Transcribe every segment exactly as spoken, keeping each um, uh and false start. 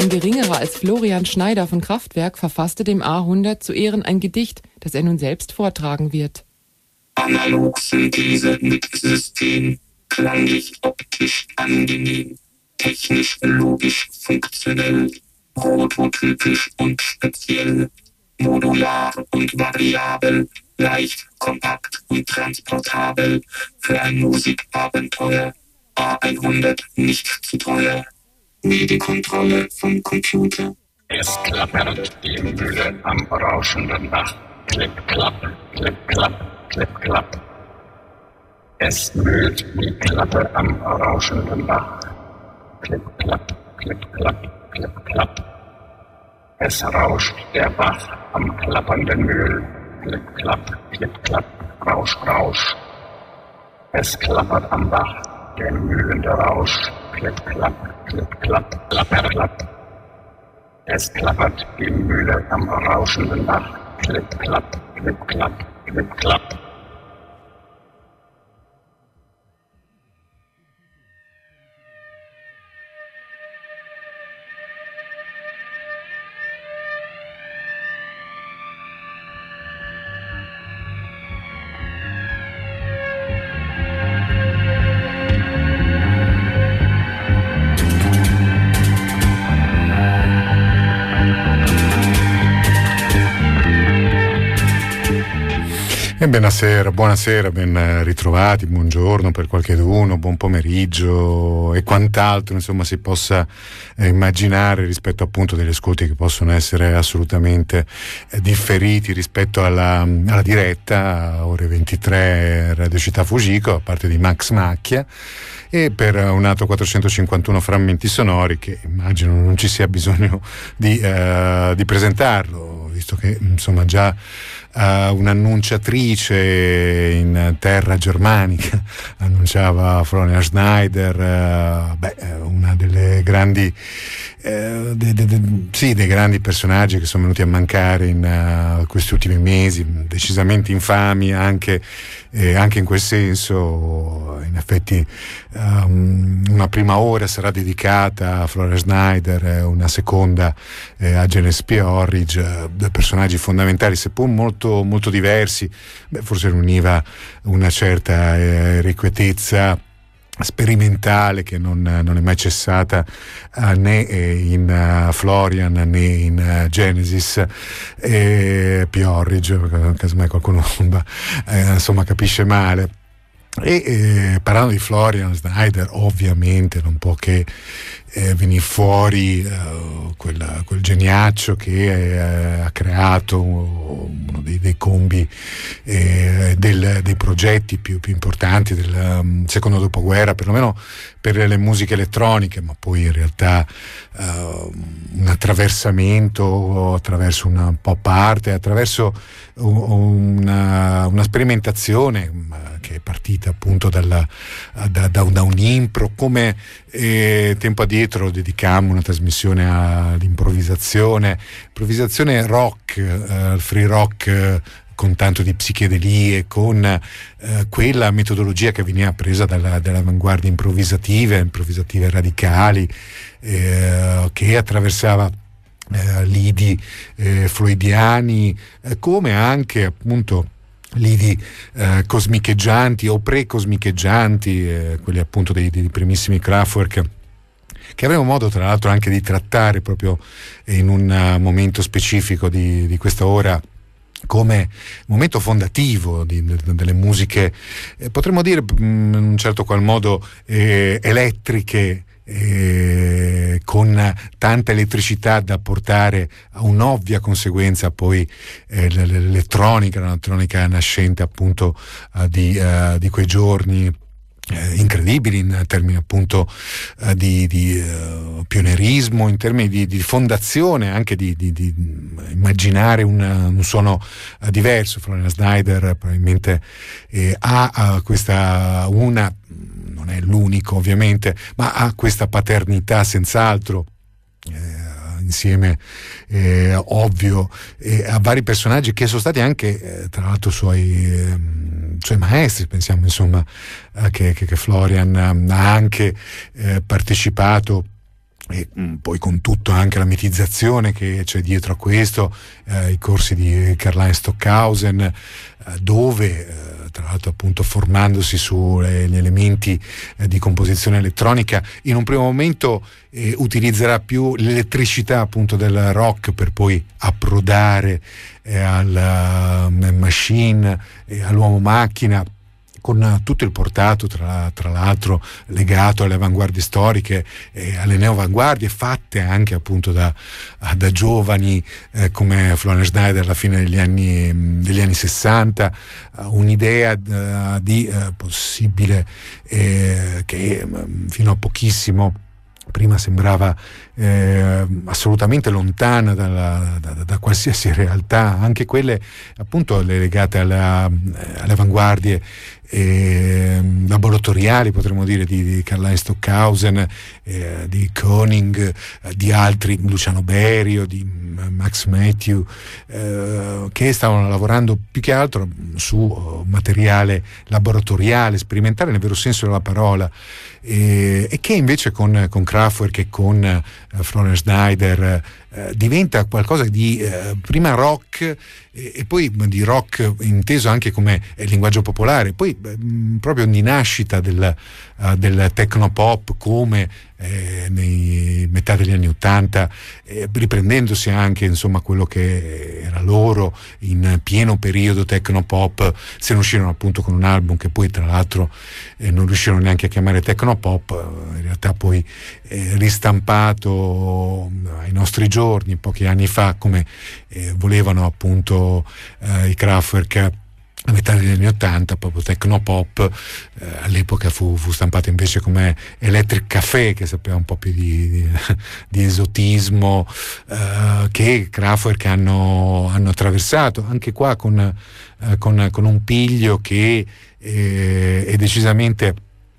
Kein geringerer als Florian Schneider von Kraftwerk verfasste dem A hundert zu Ehren ein Gedicht, das er nun selbst vortragen wird. Analog-Synthese mit System, klanglich optisch angenehm, technisch logisch funktionell, prototypisch und speziell, modular und variabel, leicht, kompakt und transportabel, für ein Musikabenteuer, A hundert nicht zu teuer. Medienkontrolle vom Computer. Es klappert die Mühle am rauschenden Bach. Klipp, klapp, klipp, klapp, klipp, klapp. Es mühlt die Klappe am rauschenden Bach. Klipp, klapp, klipp, klapp, klipp, klapp. Es rauscht der Bach am klappernden Mühl. Klipp, klapp, klipp, klapp, Rausch, Rausch. Es klappert am Bach der mühlende Rausch. Klipp, klapp, klipp, klapp, klapper, klapp. Es klappert die Mühle am rauschenden Bach. Klipp, klapp, klipp, klapp, klipp, klapp. E buonasera, buonasera, ben ritrovati, buongiorno per qualcheduno, buon pomeriggio e quant'altro insomma si possa eh, immaginare rispetto appunto degli ascolti che possono essere assolutamente eh, differiti rispetto alla, alla diretta, ore ventitré Radio Città Fujiko, a parte di Max Macchia, e per un altro quattrocentocinquantuno frammenti sonori che immagino non ci sia bisogno di, eh, di presentarlo, visto che insomma già Uh, un'annunciatrice in terra germanica annunciava Florian Schneider, uh, beh, una delle grandi uh, de, de, de, sì, dei grandi personaggi che sono venuti a mancare in uh, questi ultimi mesi, decisamente infami anche, eh, anche in quel senso. In effetti um, una prima ora sarà dedicata a Florian Schneider, una seconda eh, a Janis P-Orridge, uh, due personaggi fondamentali seppur molto molto diversi. Beh, forse univa una certa eh, irrequietezza sperimentale che non, non è mai cessata uh, né in uh, Florian né in uh, Genesis e P-Orridge, casomai qualcuno eh, insomma capisce male. E eh, parlando di Florian Schneider, ovviamente non può che eh, venire fuori uh, quel, quel geniaccio che eh, ha creato uno dei, dei combi eh, del, dei progetti più, più importanti del um, secondo dopoguerra, perlomeno per le musiche elettroniche, ma poi in realtà uh, un attraversamento attraverso una pop art, attraverso una, una sperimentazione che è partita appunto dalla, da, da, da un impro, come eh, tempo addietro dedicammo una trasmissione all'improvvisazione, improvvisazione rock, eh, free rock, eh, con tanto di psichedelie, con eh, quella metodologia che veniva presa dalla, dall'avanguardia improvvisative, improvvisative radicali, eh, che attraversava eh, lidi eh, freudiani, eh, come anche appunto lidi eh, cosmicheggianti o pre-cosmicheggianti, eh, quelli appunto dei, dei primissimi Kraftwerk, che avremo modo tra l'altro anche di trattare proprio in un uh, momento specifico di, di questa ora, come momento fondativo di, de, delle musiche, eh, potremmo dire in un certo qual modo eh, elettriche, eh, con tanta elettricità da portare a un'ovvia conseguenza poi eh, l'elettronica, l'elettronica nascente appunto uh, di, uh, di quei giorni Eh, incredibili in termini appunto eh, di, di uh, pionerismo, in termini di, di fondazione, anche di, di, di immaginare un, un suono uh, diverso. Florian Schneider probabilmente eh, ha uh, questa una, non è l'unico ovviamente, ma ha questa paternità senz'altro, eh, insieme eh, ovvio eh, a vari personaggi che sono stati anche eh, tra l'altro suoi, eh, suoi maestri. Pensiamo insomma eh, che, che, che Florian ha anche eh, partecipato e mh, poi con tutto anche la mitizzazione che c'è dietro a questo, eh, i corsi di Karlheinz Stockhausen, eh, dove eh, tra l'altro appunto formandosi sugli elementi eh, di composizione elettronica, in un primo momento eh, utilizzerà più l'elettricità appunto del rock per poi approdare eh, al uh, machine, eh, all'uomo macchina, con tutto il portato tra, tra l'altro legato alle avanguardie storiche e alle neoavanguardie fatte anche appunto da, da giovani eh, come Florian Schneider alla fine degli anni, degli anni sessanta, uh, un'idea uh, di uh, possibile eh, che um, fino a pochissimo prima sembrava eh, assolutamente lontana dalla, da, da qualsiasi realtà, anche quelle appunto legate alla, alle avanguardie eh, laboratoriali, potremmo dire, di, di Karlheinz Stockhausen, eh, di Koenig, eh, di altri, Luciano Berio, di Max Matthew, eh, che stavano lavorando più che altro su materiale laboratoriale, sperimentale nel vero senso della parola, e, e che invece con, con Kraftwerk e con eh, Florian Schneider eh, diventa qualcosa di eh, prima rock e, e poi di rock inteso anche come linguaggio popolare, poi mh, proprio di nascita del, uh, del technopop come eh, nei metà degli anni ottanta, eh, riprendendosi anche insomma quello che era loro in pieno periodo technopop. Se ne uscirono appunto con un album che poi tra l'altro eh, non riuscirono neanche a chiamare technopop, in realtà poi eh, ristampato ai nostri giorni pochi anni fa come eh, volevano appunto eh, i Kraftwerk a metà degli anni ottanta, proprio technopop. Eh, all'epoca fu, fu stampato invece come Electric Café, che sapeva un po' più di, di, di esotismo, eh, che Kraftwerk hanno, hanno attraversato anche qua con, eh, con, con un piglio che eh, è decisamente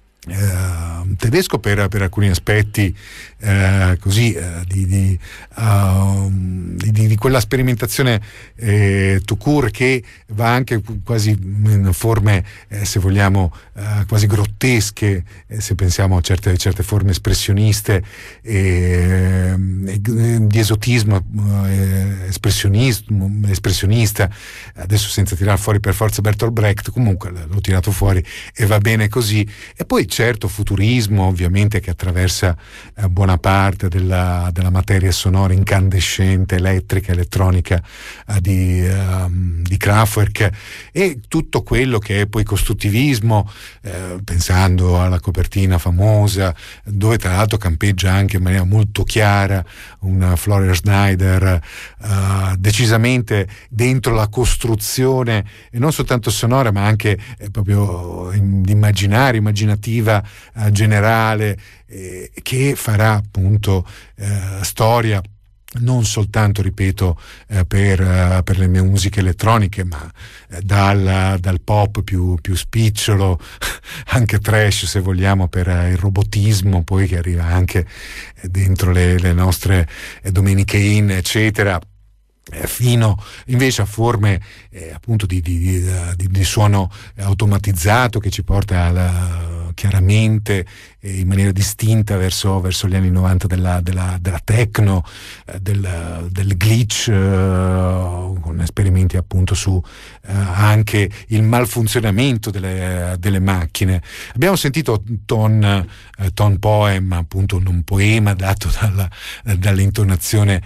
Uh, tedesco per, per alcuni aspetti, uh, così uh, di, di, uh, di, di quella sperimentazione eh, tout court, che va anche quasi in forme eh, se vogliamo uh, quasi grottesche, eh, se pensiamo a certe, certe forme espressioniste eh, di esotismo eh, espressionismo, espressionista, adesso senza tirare fuori per forza Bertolt Brecht, comunque l'ho tirato fuori e va bene così. E poi certo futurismo ovviamente che attraversa eh, buona parte della, della materia sonora incandescente, elettrica, elettronica eh, di, eh, di Kraftwerk, e tutto quello che è poi costruttivismo, eh, pensando alla copertina famosa dove tra l'altro campeggia anche in maniera molto chiara una Florian Schneider eh, decisamente dentro la costruzione e non soltanto sonora ma anche eh, proprio in, immaginario, immaginativa Uh, generale, eh, che farà appunto uh, storia non soltanto, ripeto, eh, per, uh, per le mie musiche elettroniche, ma eh, dal, dal pop più, più spicciolo, anche trash se vogliamo, per uh, il robotismo poi che arriva anche eh, dentro le, le nostre eh, Domeniche In, eccetera, fino invece a forme eh, appunto di, di, di, di suono automatizzato che ci porta alla, chiaramente eh, in maniera distinta verso, verso gli anni novanta della, della, della techno, eh, del, del glitch, eh, con esperimenti appunto su eh, anche il malfunzionamento delle, delle macchine. Abbiamo sentito Ton, eh, Ton Poem, appunto un poema dato dalla, dall'intonazione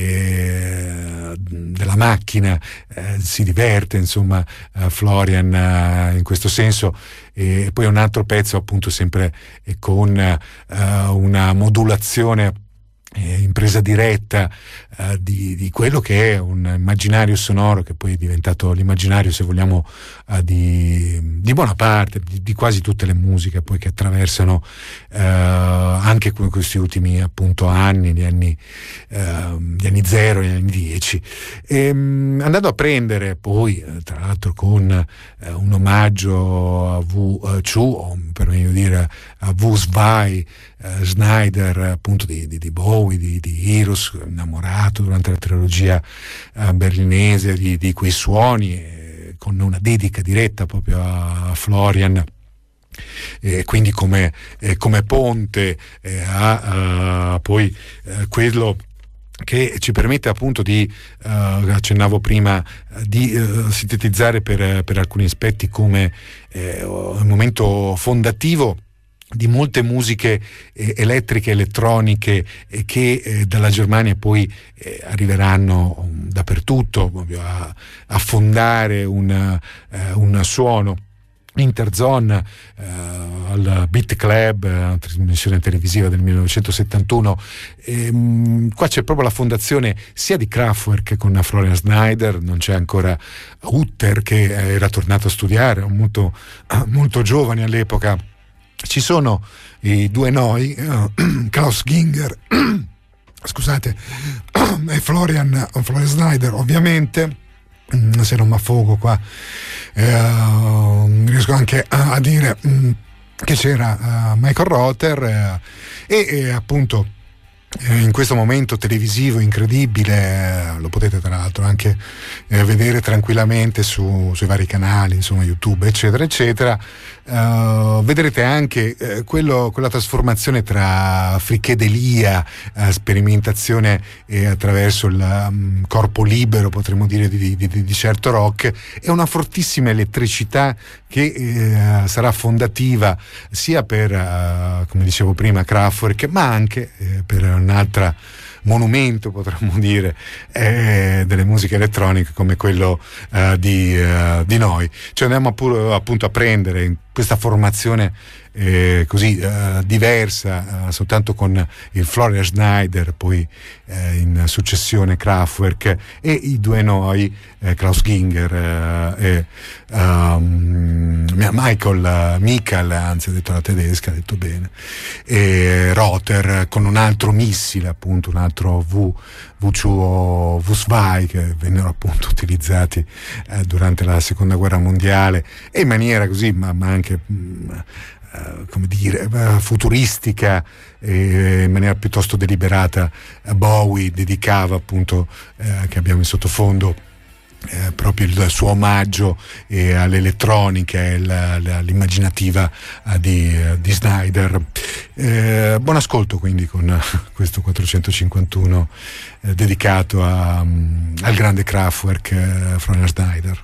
eh, della macchina, eh, si diverte insomma uh, Florian uh, in questo senso, e poi un altro pezzo appunto sempre eh, con uh, una modulazione eh, in presa diretta uh, di, di quello che è un immaginario sonoro che poi è diventato l'immaginario, se vogliamo, uh, di, di buona parte di, di quasi tutte le musiche poi che attraversano uh, anche questi ultimi appunto anni, gli anni uh, gli anni zero, gli anni dieci, e, um, andando a prendere poi uh, tra l'altro con uh, un omaggio a Wu Chu, o per meglio dire a Wu Zwei, uh, Schneider appunto di, di, di Bowie, di, di Heroes, innamorato durante la trilogia uh, berlinese di, di quei suoni, eh, con una dedica diretta proprio a Florian. e quindi come, eh, come ponte eh, a, a poi eh, quello che ci permette appunto di, uh, accennavo prima, di uh, sintetizzare per, per alcuni aspetti come eh, un momento fondativo di molte musiche eh, elettriche, elettroniche eh, che eh, dalla Germania poi eh, arriveranno um, dappertutto a, a fondare un, uh, un suono. Interzone eh, al Beat Club, una trasmissione televisiva del millenovecentosettantuno. E, mh, qua c'è proprio la fondazione sia di Kraftwerk con Florian Schneider, non c'è ancora Hutter che era tornato a studiare, molto, molto giovane all'epoca. Ci sono i due noi, uh, Klaus Ginger scusate e Florian, Florian Schneider, ovviamente. Se non mi affogo qua eh, riesco anche a, a dire mh, che c'era uh, Michael Rother eh, e, e appunto eh, in questo momento televisivo incredibile, eh, lo potete tra l'altro anche eh, vedere tranquillamente su, sui vari canali, insomma YouTube eccetera eccetera. Uh, vedrete anche uh, quello, quella trasformazione tra frichedelia, uh, sperimentazione eh, attraverso il um, corpo libero, potremmo dire, di, di, di certo rock, e una fortissima elettricità che eh, sarà fondativa sia per, uh, come dicevo prima, Kraftwerk, ma anche eh, per un'altra monumento, potremmo dire, eh, delle musiche elettroniche come quello uh, di, uh, di noi. Cioè andiamo appunto, appunto a prendere in questa formazione eh, così uh, diversa, uh, soltanto con il Florian Schneider, poi eh, in successione Kraftwerk, e i due noi, eh, Klaus Ginger eh, e um, Michael, uh, Michael, anzi ha detto la tedesca, ha detto bene, e Rother con un altro missile, appunto un altro V V due che vennero appunto utilizzati eh, durante la seconda guerra mondiale, e in maniera così ma, ma anche mh, Uh, come dire, uh, futuristica, e in maniera piuttosto deliberata uh, Bowie dedicava appunto, uh, che abbiamo in sottofondo, uh, proprio il suo omaggio eh, all'elettronica e la, la, l'immaginativa uh, di, uh, di Schneider. Uh, buon ascolto quindi con uh, questo quattrocentocinquantuno uh, dedicato a, um, al grande Kraftwerk, uh, Florian Schneider.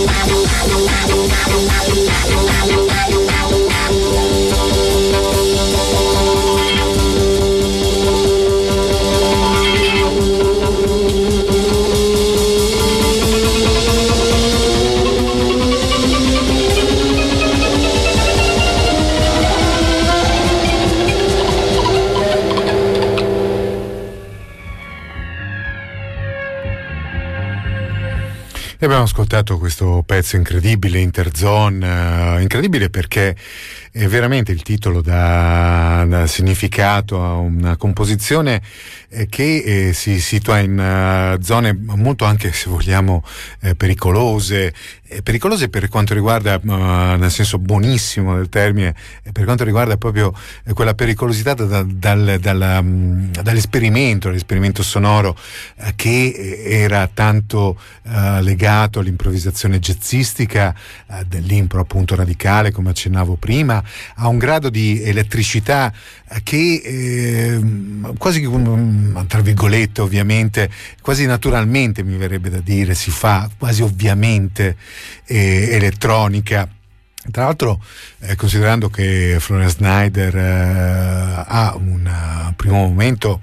E abbiamo ascoltato questo pezzo incredibile, Interzone, uh, incredibile perché è veramente il titolo dà, dà significato a una composizione eh, che eh, si situa in uh, zone molto, anche se vogliamo, eh, pericolose, eh, pericolose per quanto riguarda, uh, nel senso buonissimo del termine, eh, per quanto riguarda proprio eh, quella pericolosità da, da, dal, dal, um, dall'esperimento, l'esperimento sonoro eh, che era tanto uh, legato all'improvvisazione jazzistica, uh, dell'impro appunto radicale, come accennavo prima, a un grado di elettricità che eh, quasi tra virgolette ovviamente, quasi naturalmente mi verrebbe da dire, si fa quasi ovviamente eh, elettronica. Tra l'altro, eh, considerando che Florian Schneider eh, ha un uh, primo momento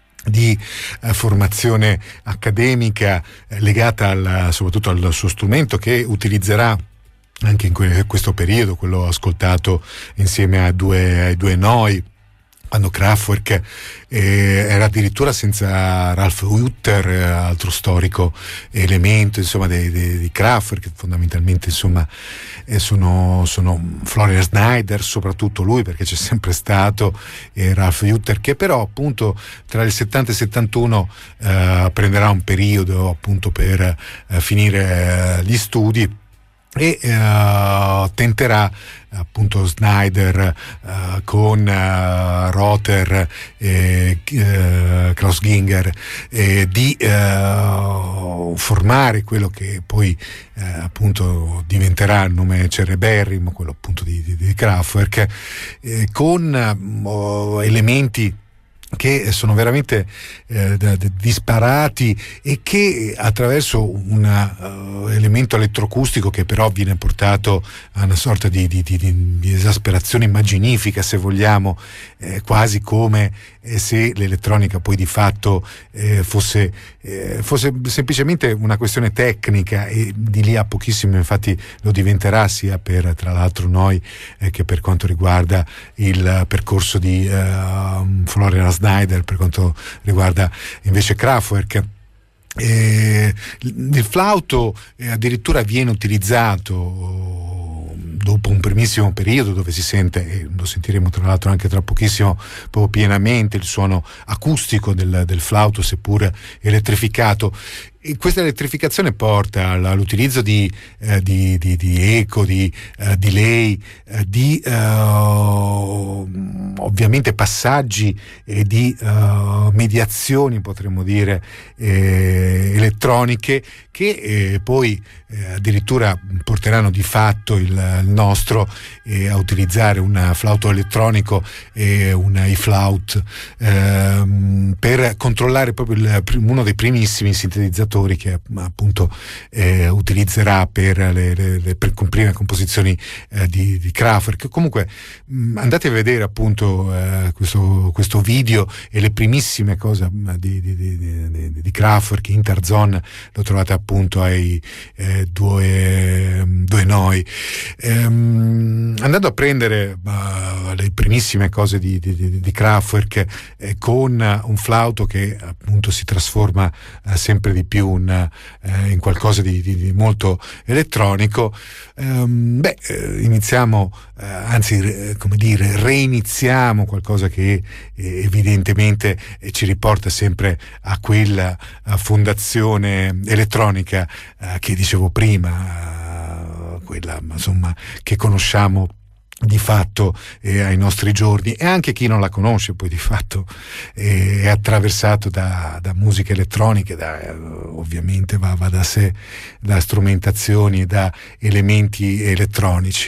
di eh, formazione accademica eh, legata al, soprattutto al suo strumento che utilizzerà anche in que- questo periodo, quello ascoltato insieme a due, ai due Noi, quando Kraftwerk eh, era addirittura senza Ralf Hutter, eh, altro storico elemento insomma dei, dei, di Kraftwerk, fondamentalmente insomma eh, sono, sono Florian Schneider, soprattutto lui, perché c'è sempre stato eh, Ralf Hutter, che però appunto tra il settanta e il settantuno eh, prenderà un periodo appunto per eh, finire eh, gli studi e uh, tenterà appunto Schneider uh, con uh, Rother e uh, Klaus Ginger eh, di uh, formare quello che poi uh, appunto diventerà il nome cereberrimo, quello appunto di, di, di Kraftwerk, eh, con uh, elementi che sono veramente eh, disparati e che attraverso un uh, elemento elettroacustico che però viene portato a una sorta di, di, di, di esasperazione immaginifica, se vogliamo, eh, quasi come eh, se l'elettronica poi di fatto eh, fosse, eh, fosse semplicemente una questione tecnica, e di lì a pochissimo infatti lo diventerà, sia per tra l'altro noi eh, che per quanto riguarda il percorso di uh, Florian Schneider, per quanto riguarda invece Kraftwerk. Eh, il flauto eh, addirittura viene utilizzato dopo un primissimo periodo dove si sente, e lo sentiremo tra l'altro anche tra pochissimo proprio pienamente, il suono acustico del, del flauto, seppur elettrificato. E questa elettrificazione porta all'utilizzo di, eh, di, di, di eco, di eh, delay, eh, di eh, ovviamente passaggi e di eh, mediazioni, potremmo dire, eh, elettroniche, che eh, poi eh, addirittura porteranno di fatto il, il nostro eh, a utilizzare un flauto elettronico e un e-flaut eh, per controllare proprio il, uno dei primissimi sintetizzatori che appunto eh, utilizzerà per le, le, le per prime composizioni eh, di, di Kraftwerk. Comunque mh, andate a vedere appunto eh, questo, questo video e le primissime cose di, di, di, di, di Kraftwerk. Interzone lo trovate appunto ai eh, due, due Noi. Ehm, andando a prendere uh, le primissime cose di, di, di, di Kraftwerk eh, con un flauto che appunto si trasforma uh, sempre di più Un, eh, in qualcosa di, di, di molto elettronico, ehm, beh, eh, iniziamo, eh, anzi, eh, come dire, reiniziamo qualcosa che eh, evidentemente eh, ci riporta sempre a quella a fondazione elettronica eh, che dicevo prima, eh, quella insomma che conosciamo di fatto eh, ai nostri giorni, e anche chi non la conosce poi di fatto eh, è attraversato da, da musiche elettroniche, da, eh, ovviamente va, va da sé, da strumentazioni, da elementi elettronici.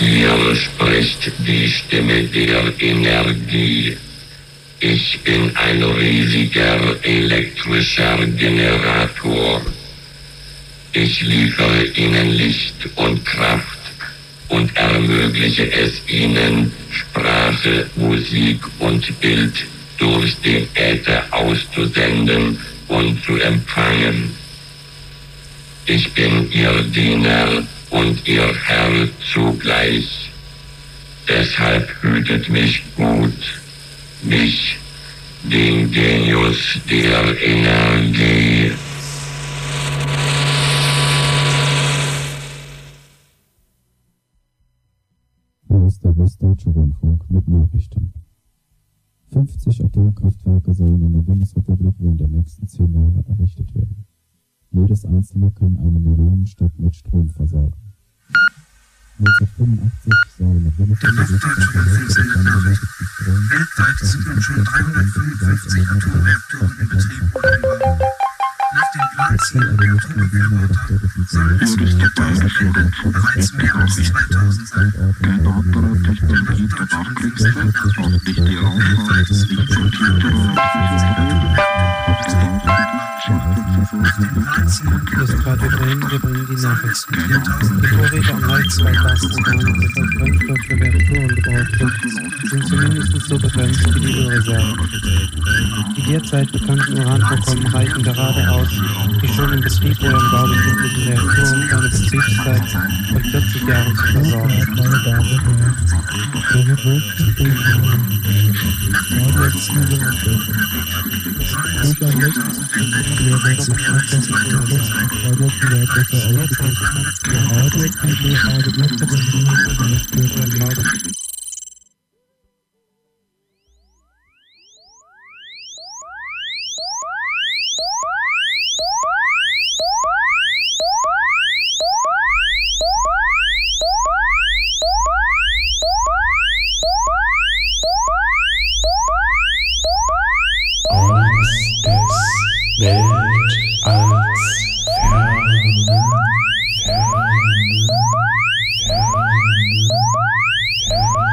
Hier spricht die Stimme der Energie. Ich bin ein riesiger elektrischer Generator. Ich liefere Ihnen Licht und Kraft und ermögliche es Ihnen, Sprache, Musik und Bild durch den Äther auszusenden und zu empfangen. Ich bin Ihr Diener und Ihr Herr zugleich. Deshalb hütet mich gut, mich, den Genius der Energie. Hier ist der Westdeutsche Rundfunk mit Nachrichten. fünfzig Atomkraftwerke sollen in der Bundesrepublik während der nächsten zehn Jahre errichtet werden. Jedes einzelne kann eine Millionenstadt mit Strom versorgen. neunzehnhundertfünfundachtzig soll in der Bundesrepublik Norddeutsche Rundfunksender Strom. Weltweit sind nun schon dreihundertfünfundfünfzig Atomreaktoren in Betrieb oder im Bau. Nach dem Plan zehn Atomreaktoren sollen bis zweitausendfünfzig bereits mehr als zweitausend sein. Der Hauptbericht der Berichterstattungsstelle veröffentlicht die auch bereits lizenzierte Das ist Radio Bremen, wir bringen die Nachrichten. Bevor Rede am Mai zweitausendneun für Brennstoff für Reaktoren gebraucht wird, sind zumindest so begrenzt wie die Ölreserven. Die derzeit bekannten Uranvorkommen reichen gerade aus, die schon im Betrieb oder im Bau befindlichen Reaktoren für eine Betriebszeit von vierzig Jahren zu versorgen. Ferne, ferne, ferne.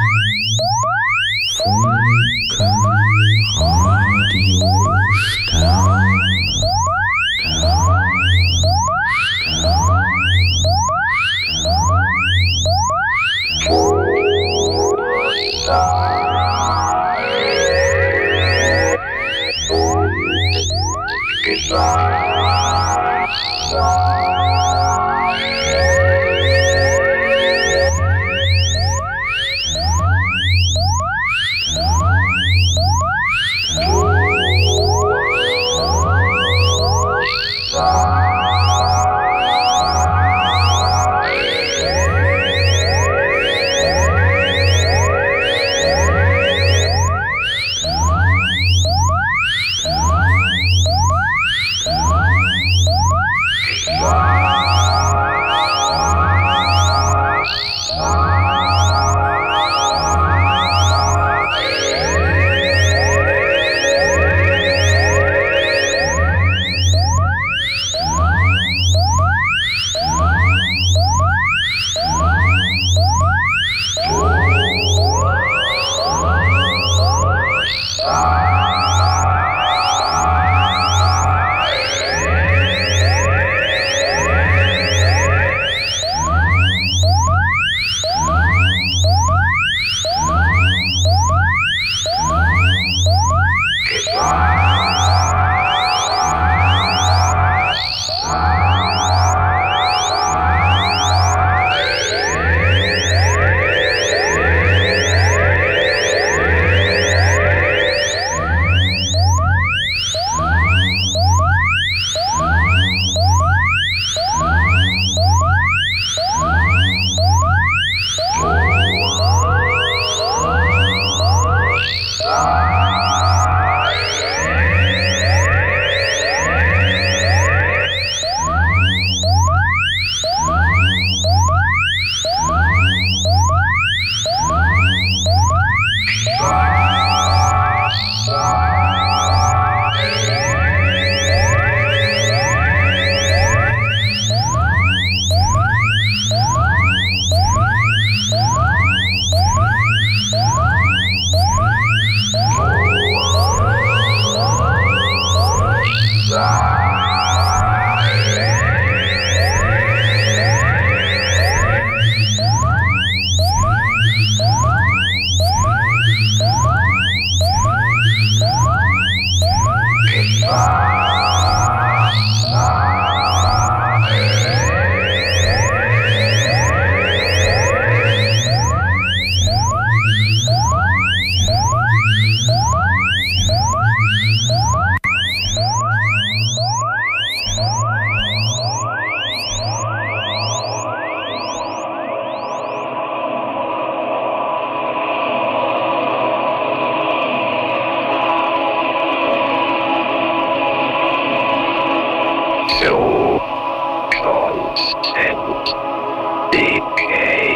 Instant decay.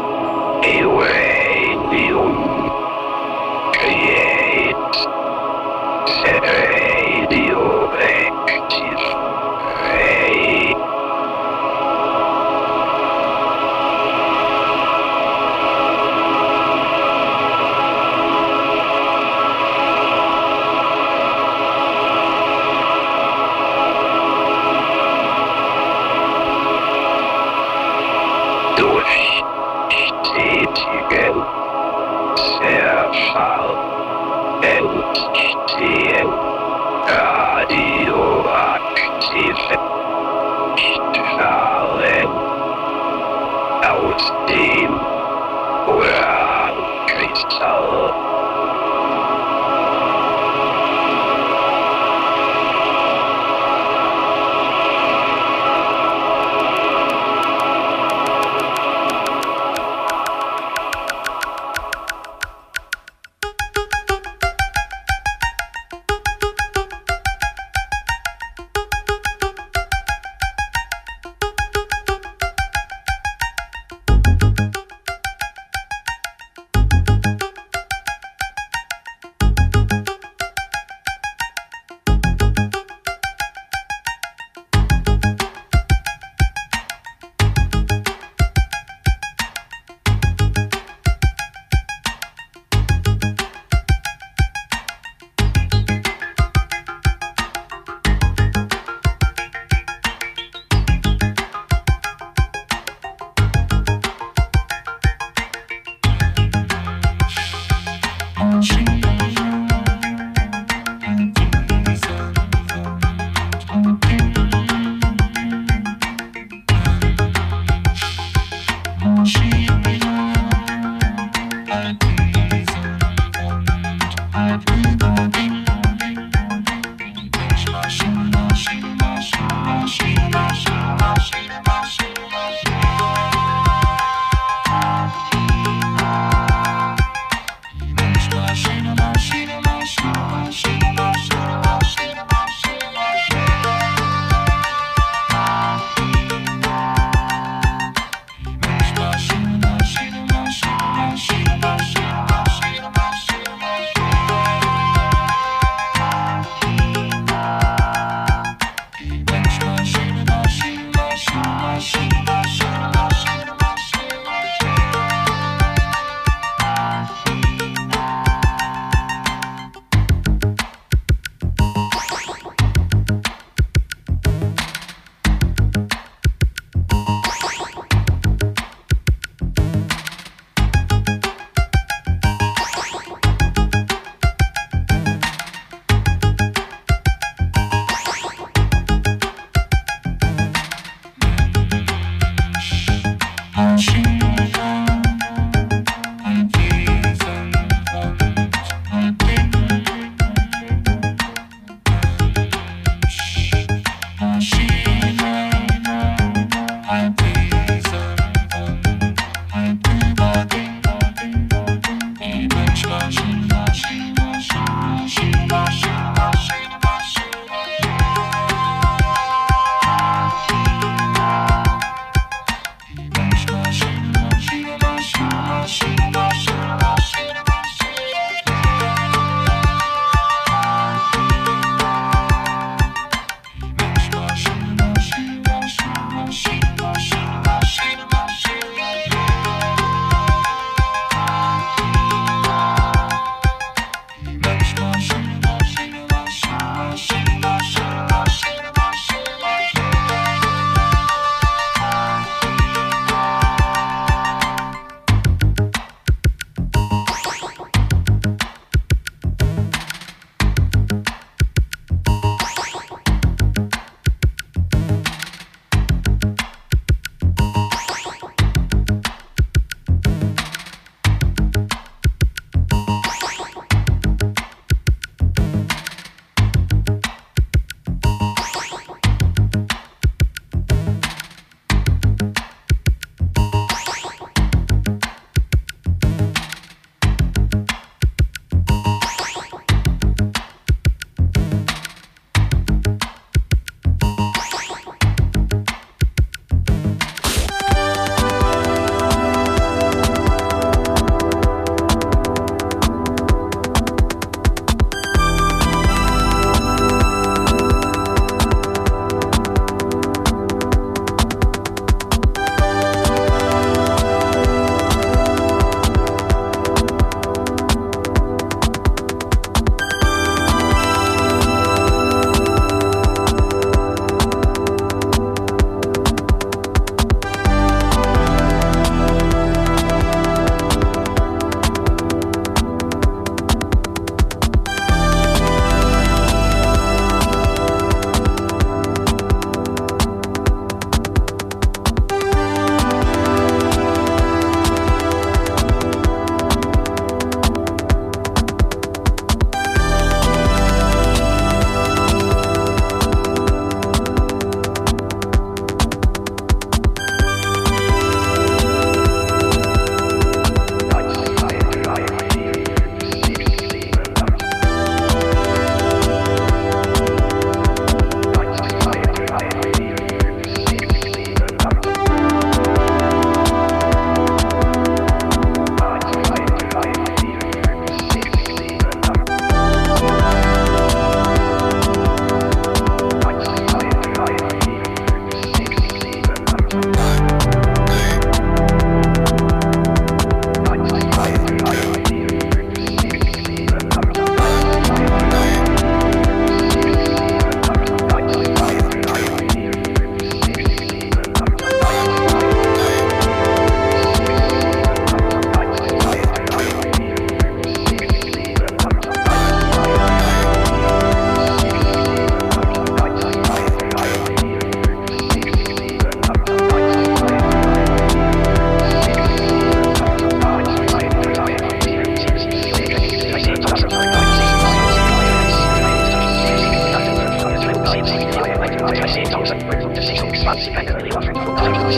Irradium. Create. Radioactive ray. Durchstetigen Zerfall entstehen radioaktive Strahlen aus dem Urankristall.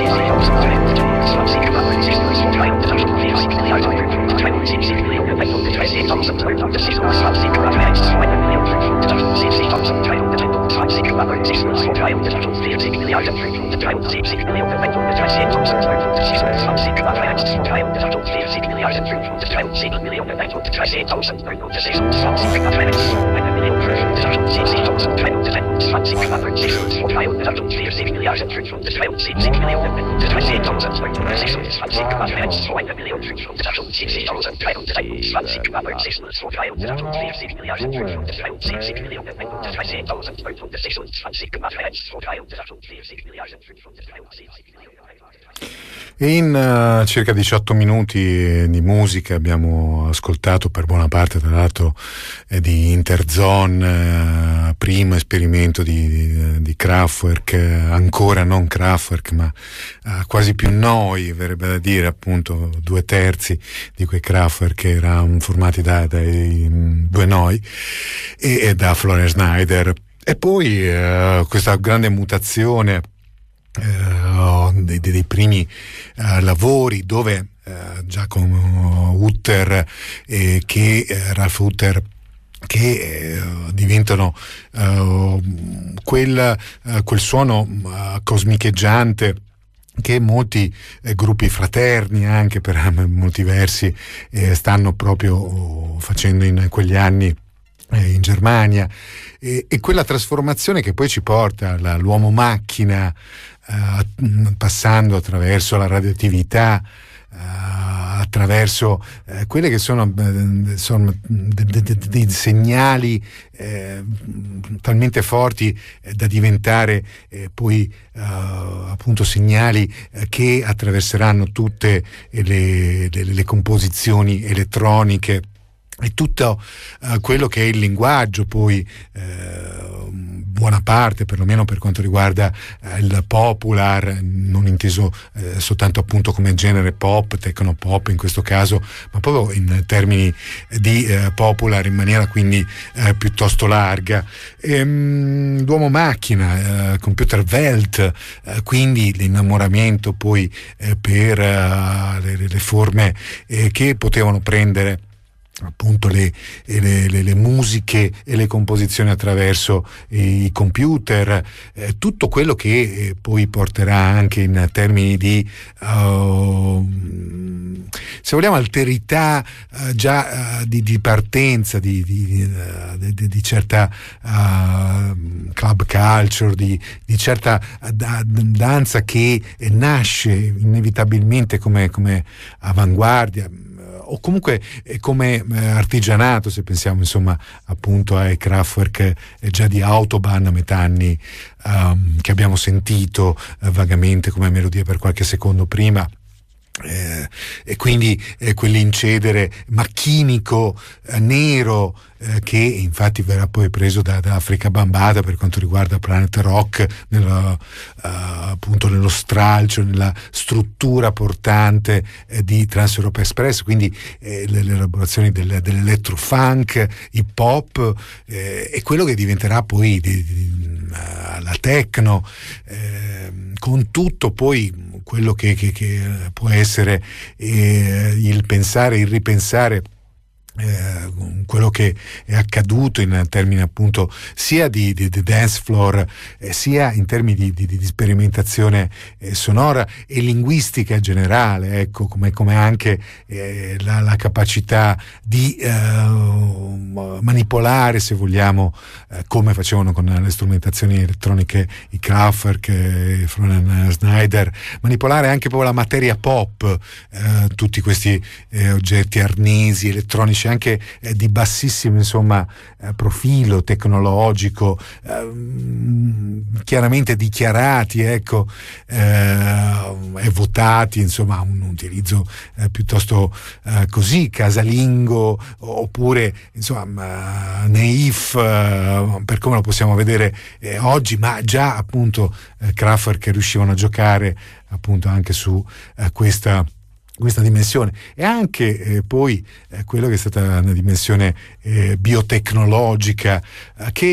E in uh, circa diciotto minuti di musica abbiamo ascoltato per buona parte, tra l'altro, eh, di Interzone, eh, primo esperimento di, di, di Kraftwerk, eh, ancora non Kraftwerk, ma eh, quasi più noi, verrebbe da dire, appunto, due terzi di quei Kraftwerk che erano formati da, dai mh, due noi e, e da Florian Schneider. E poi eh, questa grande mutazione Uh, dei, dei primi uh, lavori dove uh, Giacomo Hutter e che uh, Ralf Hutter che uh, diventano uh, quel, uh, quel suono uh, cosmicheggiante che molti eh, gruppi fraterni anche per molti versi eh, stanno proprio uh, facendo in quegli anni eh, in Germania, e, e quella trasformazione che poi ci porta all'uomo macchina, Uh, passando attraverso la radioattività, uh, attraverso uh, quelle che sono, uh, sono dei de, de, de segnali uh, talmente forti uh, da diventare uh, poi uh, appunto segnali uh, che attraverseranno tutte le, le, le composizioni elettroniche e tutto uh, quello che è il linguaggio poi uh, buona parte, perlomeno per quanto riguarda eh, il popular, non inteso eh, soltanto appunto come genere pop, techno pop in questo caso, ma proprio in termini di eh, popular in maniera quindi eh, piuttosto larga. Ehm, l'uomo macchina, eh, computer Welt, eh, quindi l'innamoramento poi eh, per uh, le, le forme eh, che potevano prendere appunto le, le, le, le musiche e le composizioni attraverso i computer, eh, tutto quello che eh, poi porterà anche in termini di uh, se vogliamo alterità uh, già uh, di, di partenza di, di, uh, di, di, di certa uh, club culture, di, di certa da, danza che nasce inevitabilmente come, come avanguardia o comunque come artigianato, se pensiamo insomma appunto ai Kraftwerk eh, già di Autobahn a metà anni um, che abbiamo sentito eh, vagamente come melodia per qualche secondo prima. Eh, e quindi eh, quell'incedere macchinico eh, nero eh, che infatti verrà poi preso da, da Afrika Bambaataa per quanto riguarda Planet Rock, nello, uh, appunto nello stralcio, nella struttura portante eh, di Trans Europe Express, quindi eh, le, le elaborazioni del, dell'electrofunk, hip hop eh, e quello che diventerà poi di, di, uh, la techno, eh, con tutto poi quello che, che, che può essere eh, il pensare, il ripensare eh, quello che è accaduto in termini appunto sia di, di, di dance floor eh, sia in termini di, di, di sperimentazione eh, sonora e linguistica generale, ecco, come, come anche eh, la, la capacità di eh, manipolare, se vogliamo, eh, come facevano con le strumentazioni elettroniche i Kraftwerk e eh, Florian Schneider, manipolare anche proprio la materia pop, eh, tutti questi eh, oggetti arnesi, elettronici anche eh, di bassissimo insomma eh, profilo tecnologico, eh, chiaramente dichiarati, ecco, eh, e votati, insomma un utilizzo eh, piuttosto eh, così casalingo, oppure insomma naif eh, per come lo possiamo vedere eh, oggi, ma già appunto eh, Kraftwerk che riuscivano a giocare appunto anche su eh, questa questa dimensione, e anche eh, poi eh, quello che è stata una dimensione eh, biotecnologica eh, che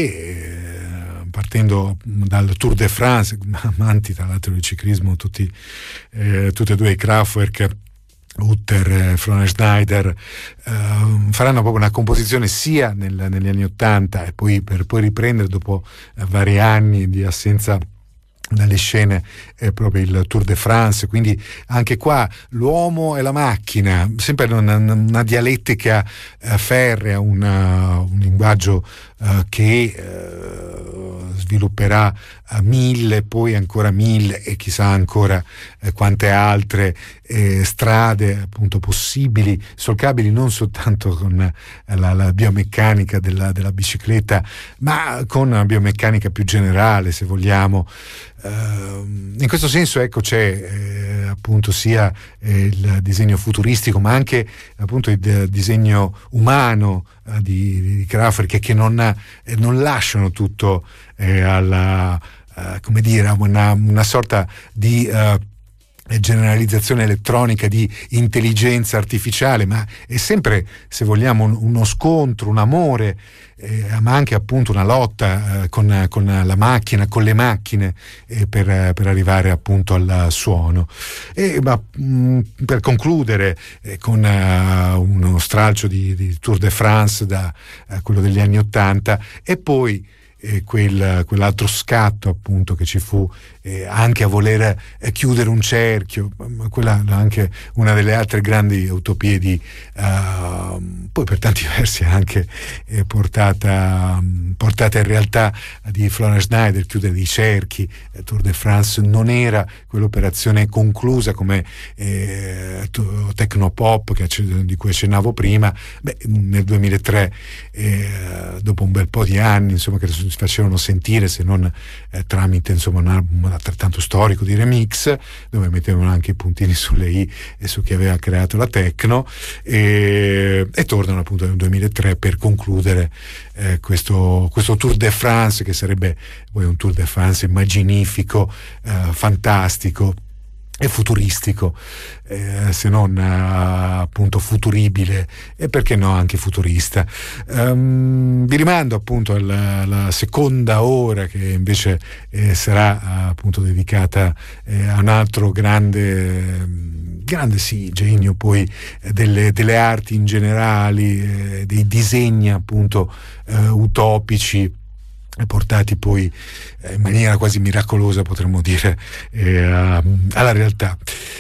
eh, partendo dal Tour de France, amanti tra l'altro del ciclismo tutti eh, tutti e due i Kraftwerk, Hutter e Florian Schneider, eh, faranno proprio una composizione sia nel, negli anni ottanta e poi per poi riprendere dopo eh, vari anni di assenza dalle scene è proprio il Tour de France, quindi anche qua l'uomo e la macchina, sempre una, una dialettica eh, ferrea, una, un linguaggio eh, che eh, svilupperà a mille, poi ancora mille e chissà ancora eh, quante altre eh, strade appunto possibili, solcabili non soltanto con eh, la, la biomeccanica della, della bicicletta, ma con una biomeccanica più generale, se vogliamo. Uh, in questo senso ecco c'è eh, appunto sia eh, il disegno futuristico ma anche appunto il d- disegno umano eh, di, di Kraftwerk che non, eh, non lasciano tutto eh, alla uh, come dire a una, una sorta di uh, generalizzazione elettronica, di intelligenza artificiale, ma è sempre, se vogliamo, un, uno scontro, un amore, eh, ma anche appunto una lotta eh, con, con la macchina, con le macchine eh, per, per arrivare appunto al suono. E, ma, mh, per concludere eh, con uh, uno stralcio di, di Tour de France da uh, quello degli anni Ottanta e poi eh, quel, quell'altro scatto appunto che ci fu eh, anche a voler eh, chiudere un cerchio, ma quella anche una delle altre grandi utopie di uh, poi per tanti versi anche eh, portata, portata in realtà di Florian Schneider, chiudere i cerchi. eh, Tour de France non era quell'operazione conclusa come eh, Tecnopop che, di cui accennavo prima. Beh, nel duemilatré eh, dopo un bel po' di anni insomma che si facevano sentire, se non eh, tramite insomma un album altrettanto storico di remix dove mettevano anche i puntini sulle i e su chi aveva creato la techno, e, e tornano appunto nel duemilatré per concludere eh, questo, questo Tour de France che sarebbe poi un Tour de France immaginifico, eh, fantastico e futuristico, eh, se non eh, appunto futuribile e perché no anche futurista. Um, vi rimando appunto alla, alla seconda ora che invece eh, sarà eh, appunto dedicata eh, a un altro grande grande sì genio poi eh, delle, delle arti in generale, eh, dei disegni appunto eh, utopici portati poi in maniera quasi miracolosa, potremmo dire, eh, alla realtà.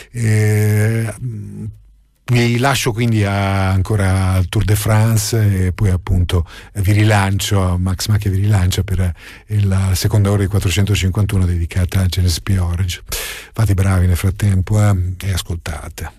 Eh, vi lascio quindi a, ancora al Tour de France e poi appunto vi rilancio, Max Macchia vi rilancia per la seconda ora di quattrocentocinquantuno dedicata a Genesis P. Orridge. Fate bravi nel frattempo eh, e ascoltate.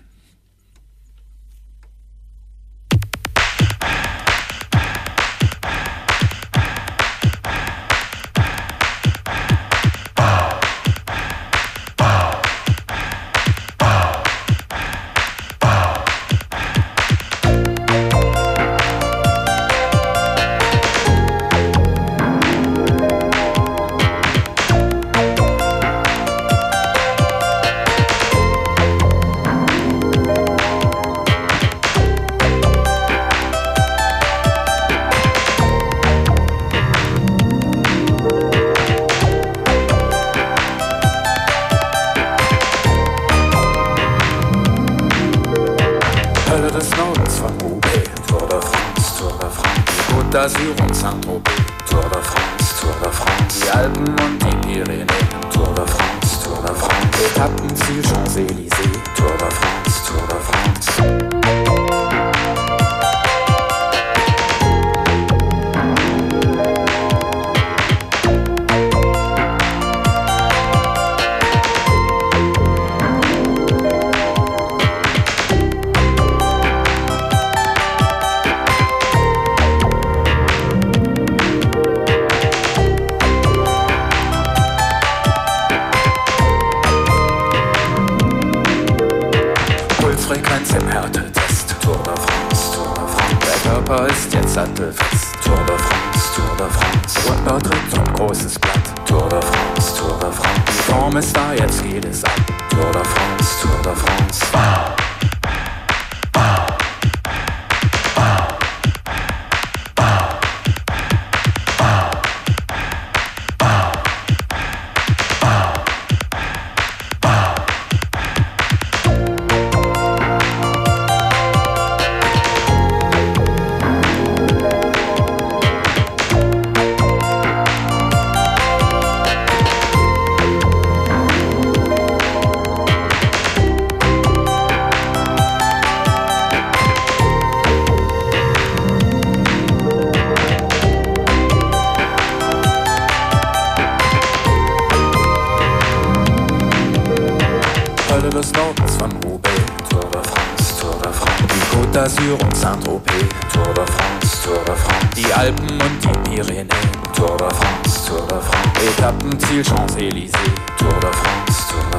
d'Azur und Saint-Tropez, Tour de France, Tour de France, die Alpen und die Pyrenäen, Tour de France, Tour de France, Etappenziel Champs-Élysées, Tour de France, Tour de France. Im Härtetest, Tour de France, Tour de France. Der Körper ist jetzt sattelfest, Tour de France, Tour de France. Rundbau tritt zum großes Blatt, Tour de France, Tour de France. Die Form ist da, jetzt geht es ab, Tour de France, Tour de France. Meeressäule des Nordens von Roubaix, Tour de France, Tour de France. Die Côte d'Azur und Saint-Tropez, Tour de France, Tour de France. Die Alpen und die Pyrenäen, Tour de France, Tour de France. Etappenziel Champs-Élysées, Tour de France, Tour de France.